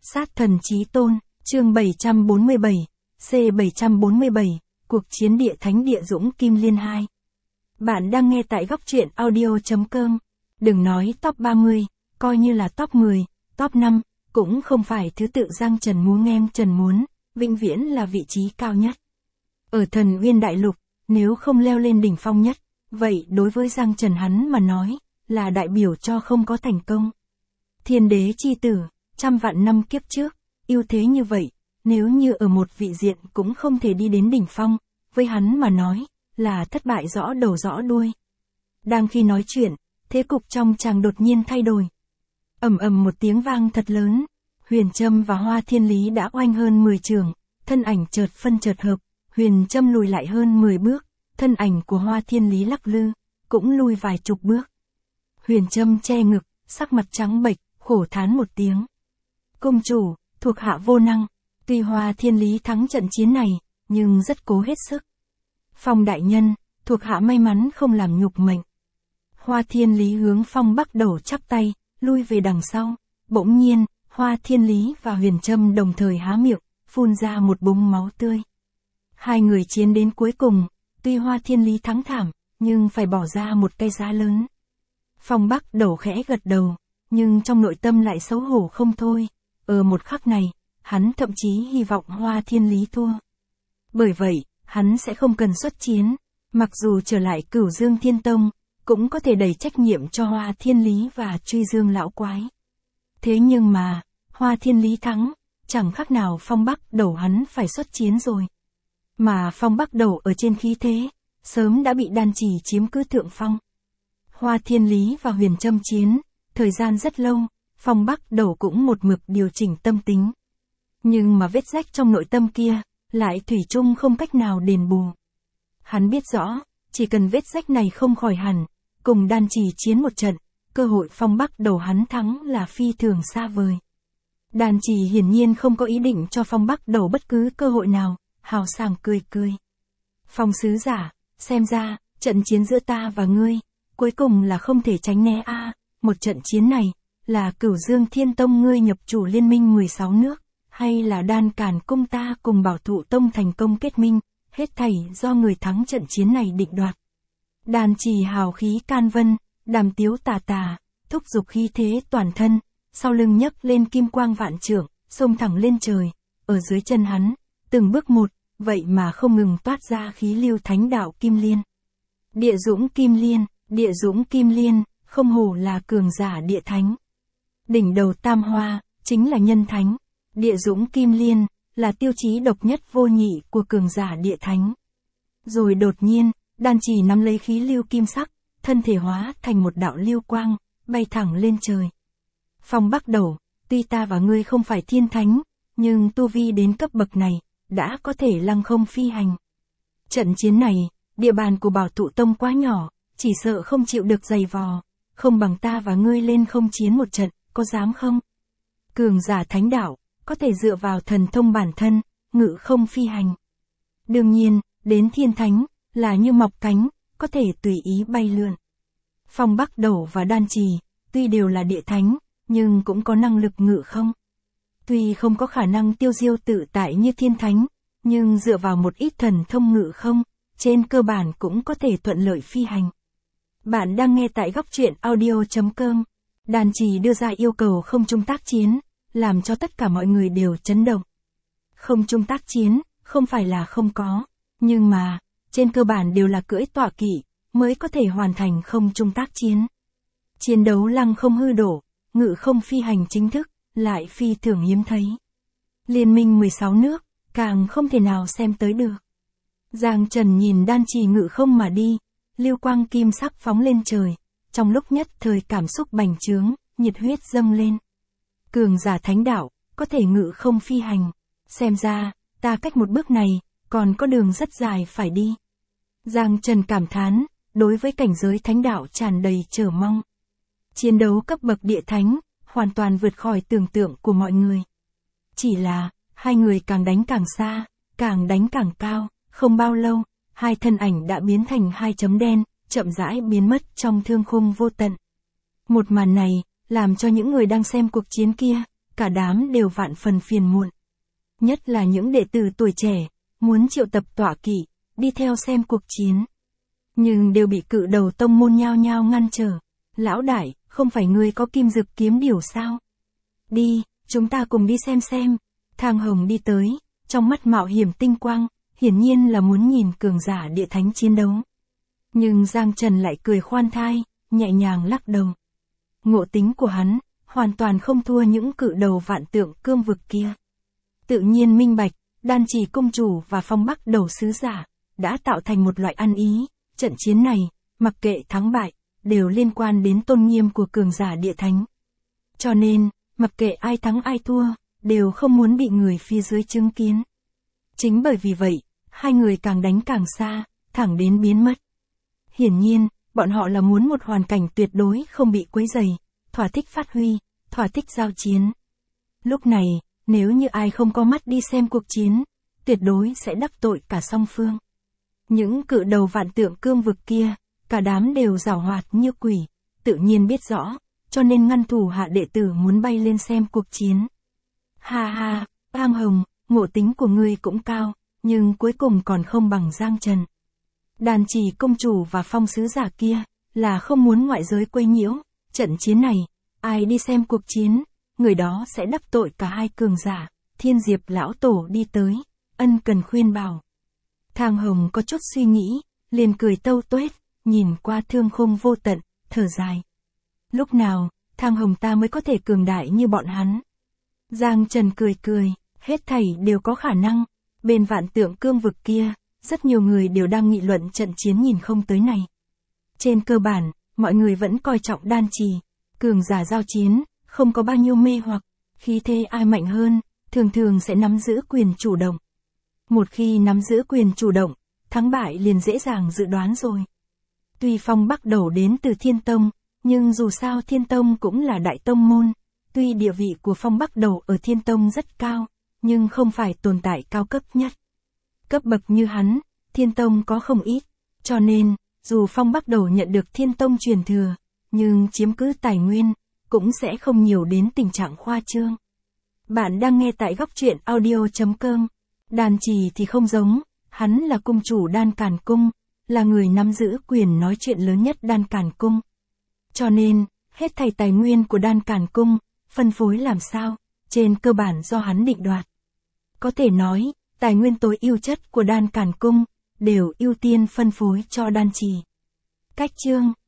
Sát thần chí tôn, chương 747, C747, cuộc chiến địa thánh địa dũng kim liên 2. Bạn đang nghe tại góc truyện audio.com. Đừng nói top 30, coi như là top 10, top 5, cũng không phải thứ tự Giang Trần múa ngem Trần muốn, vĩnh viễn là vị trí cao nhất. Ở Thần Uyên Đại Lục, nếu không leo lên đỉnh phong nhất, vậy đối với Giang Trần hắn mà nói, là đại biểu cho không có thành công. Thiên đế chi tử, trăm vạn năm kiếp trước, ưu thế như vậy, nếu như ở một vị diện cũng không thể đi đến đỉnh phong, với hắn mà nói, là thất bại rõ đầu rõ đuôi. Đang khi nói chuyện, thế cục trong chàng đột nhiên thay đổi. Ầm ầm một tiếng vang thật lớn, Huyền Trâm và Hoa Thiên Lý đã oanh hơn 10 trường, thân ảnh chợt phân chợt hợp, Huyền Trâm lùi lại hơn 10 bước, thân ảnh của Hoa Thiên Lý lắc lư, cũng lùi vài chục bước. Huyền Trâm che ngực, sắc mặt trắng bệch, khổ thán một tiếng. Công chủ, thuộc hạ vô năng, tuy Hoa Thiên Lý thắng trận chiến này, nhưng rất cố hết sức. Phong đại nhân, thuộc hạ may mắn không làm nhục mệnh. Hoa Thiên Lý hướng Phong Bắc Đầu chắp tay, lui về đằng sau. Bỗng nhiên, Hoa Thiên Lý và Huyền Trâm đồng thời há miệng, phun ra một búng máu tươi. Hai người chiến đến cuối cùng, tuy Hoa Thiên Lý thắng thảm, nhưng phải bỏ ra một cái giá lớn. Phong Bắc Đầu khẽ gật đầu, nhưng trong nội tâm lại xấu hổ không thôi. Ở một khắc này, hắn thậm chí hy vọng Hoa Thiên Lý thua. Bởi vậy, hắn sẽ không cần xuất chiến, mặc dù trở lại Cửu Dương Thiên Tông, cũng có thể đẩy trách nhiệm cho Hoa Thiên Lý và Truy Dương lão quái. Thế nhưng mà, Hoa Thiên Lý thắng, chẳng khác nào Phong Bắc Đầu hắn phải xuất chiến rồi. Mà Phong Bắc Đầu ở trên khí thế, sớm đã bị Đan Chỉ chiếm cứ thượng phong. Hoa Thiên Lý và Huyền Trâm chiến, thời gian rất lâu, Phong Bắc Đầu cũng một mực điều chỉnh tâm tính. Nhưng mà vết rách trong nội tâm kia, lại thủy chung không cách nào đền bù. Hắn biết rõ, chỉ cần vết rách này không khỏi hẳn, cùng Đan Chỉ chiến một trận, cơ hội Phong Bắc Đầu hắn thắng là phi thường xa vời. Đan Chỉ hiển nhiên không có ý định cho Phong Bắc Đầu bất cứ cơ hội nào, hào sảng cười cười. Phong sứ giả, xem ra, trận chiến giữa ta và ngươi, cuối cùng là không thể tránh né a. Một trận chiến này, là Cửu Dương Thiên Tông ngươi nhập chủ liên minh 16 nước, hay là Đan Càn Cung ta cùng Bảo Thụ Tông thành công kết minh, hết thảy do người thắng trận chiến này định đoạt. Đan Chỉ hào khí can vân, đàm tiếu tà tà, thúc giục khí thế toàn thân, sau lưng nhấc lên kim quang vạn trượng, xông thẳng lên trời, ở dưới chân hắn, từng bước một, vậy mà không ngừng toát ra khí lưu thánh đạo kim liên. Địa dũng kim liên, địa dũng kim liên, không hổ là cường giả địa thánh. Đỉnh đầu tam hoa, chính là nhân thánh. Địa dũng kim liên, là tiêu chí độc nhất vô nhị của cường giả địa thánh. Rồi đột nhiên, Đan Chỉ nắm lấy khí lưu kim sắc, thân thể hóa thành một đạo lưu quang, bay thẳng lên trời. Phong Bắc Đầu, tuy ta và ngươi không phải thiên thánh, nhưng tu vi đến cấp bậc này, đã có thể lăng không phi hành. Trận chiến này, địa bàn của Bảo Thụ Tông quá nhỏ, chỉ sợ không chịu được giày vò, không bằng ta và ngươi lên không chiến một trận, có dám không? Cường giả thánh đạo, có thể dựa vào thần thông bản thân, ngự không phi hành. Đương nhiên, đến thiên thánh, là như mọc cánh, có thể tùy ý bay lượn. Phong Bắc Đầu và Đan Chỉ, tuy đều là địa thánh, nhưng cũng có năng lực ngự không. Tuy không có khả năng tiêu diêu tự tại như thiên thánh, nhưng dựa vào một ít thần thông ngự không, trên cơ bản cũng có thể thuận lợi phi hành. Bạn đang nghe tại góc truyện audio.com. Đan Chỉ đưa ra yêu cầu không chung tác chiến, làm cho tất cả mọi người đều chấn động. Không chung tác chiến, không phải là không có, nhưng mà, trên cơ bản đều là cưỡi tọa kỵ, mới có thể hoàn thành không chung tác chiến. Chiến đấu lăng không hư đổ, ngự không phi hành chính thức, lại phi thường hiếm thấy. Liên minh 16 nước, càng không thể nào xem tới được. Giang Trần nhìn Đan Chỉ ngự không mà đi, lưu quang kim sắc phóng lên trời, trong lúc nhất thời cảm xúc bành trướng, nhiệt huyết dâng lên. Cường giả thánh đạo, có thể ngự không phi hành, xem ra, ta cách một bước này, còn có đường rất dài phải đi. Giang Trần cảm thán, đối với cảnh giới thánh đạo tràn đầy chờ mong. Chiến đấu cấp bậc địa thánh, hoàn toàn vượt khỏi tưởng tượng của mọi người. Chỉ là, hai người càng đánh càng xa, càng đánh càng cao, không bao lâu, hai thân ảnh đã biến thành hai chấm đen, chậm rãi biến mất trong thương khung vô tận. Một màn này, làm cho những người đang xem cuộc chiến kia, cả đám đều vạn phần phiền muộn. Nhất là những đệ tử tuổi trẻ, muốn triệu tập tọa kỵ, đi theo xem cuộc chiến. Nhưng đều bị cự đầu tông môn nhao nhao ngăn trở. Lão đại, không phải ngươi có kim dực kiếm điểu sao? Đi, chúng ta cùng đi xem. Thang Hồng đi tới, trong mắt mạo hiểm tinh quang, hiển nhiên là muốn nhìn cường giả địa thánh chiến đấu. Nhưng Giang Trần lại cười khoan thai, nhẹ nhàng lắc đầu. Ngộ tính của hắn, hoàn toàn không thua những cự đầu vạn tượng cương vực kia. Tự nhiên minh bạch, Đan Chỉ công chủ và Phong Bắc đầu sứ giả, đã tạo thành một loại ăn ý, trận chiến này, mặc kệ thắng bại, đều liên quan đến tôn nghiêm của cường giả địa thánh. Cho nên, mặc kệ ai thắng ai thua, đều không muốn bị người phía dưới chứng kiến. Chính bởi vì vậy, hai người càng đánh càng xa, thẳng đến biến mất. Hiển nhiên, bọn họ là muốn một hoàn cảnh tuyệt đối không bị quấy rầy, thỏa thích phát huy, thỏa thích giao chiến. Lúc này, nếu như ai không có mắt đi xem cuộc chiến, tuyệt đối sẽ đắc tội cả song phương. Những cự đầu vạn tượng cương vực kia, cả đám đều giảo hoạt như quỷ, tự nhiên biết rõ, cho nên ngăn thủ hạ đệ tử muốn bay lên xem cuộc chiến. Ha ha, Thang Hồng, ngộ tính của ngươi cũng cao, nhưng cuối cùng còn không bằng Giang Trần. Đan Chỉ công chủ và Phong sứ giả kia, là không muốn ngoại giới quấy nhiễu, trận chiến này, ai đi xem cuộc chiến, người đó sẽ đắc tội cả hai cường giả. Thiên Diệp lão tổ đi tới, ân cần khuyên bảo. Thang Hồng có chút suy nghĩ, liền cười tâu tuét, nhìn qua thương khung vô tận, thở dài. Lúc nào, Thang Hồng ta mới có thể cường đại như bọn hắn? Giang Trần cười, hết thảy đều có khả năng. Bên vạn tượng cương vực kia, rất nhiều người đều đang nghị luận trận chiến nhìn không tới này. Trên cơ bản, mọi người vẫn coi trọng Đan Chỉ, cường giả giao chiến, không có bao nhiêu mê hoặc, khí thế ai mạnh hơn, thường sẽ nắm giữ quyền chủ động. Một khi nắm giữ quyền chủ động, thắng bại liền dễ dàng dự đoán rồi. Tuy Phong Bắc đầu đến từ Thiên Tông, nhưng dù sao Thiên Tông cũng là đại tông môn, tuy địa vị của Phong Bắc đầu ở Thiên Tông rất cao, nhưng không phải tồn tại cao cấp nhất. Cấp bậc như hắn, Thiên Tông có không ít, cho nên, dù Phong Bắc đầu nhận được Thiên Tông truyền thừa, nhưng chiếm cứ tài nguyên, cũng sẽ không nhiều đến tình trạng khoa trương. Bạn đang nghe tại góc truyện audio.com. Đan Chỉ thì không giống, hắn là cung chủ Đan Càn Cung, là người nắm giữ quyền nói chuyện lớn nhất Đan Càn Cung. Cho nên, hết thảy tài nguyên của Đan Càn Cung, phân phối làm sao, trên cơ bản do hắn định đoạt. Có thể nói, tài nguyên tối ưu chất của Đan Càn Cung, đều ưu tiên phân phối cho Đan Chỉ. Cách chương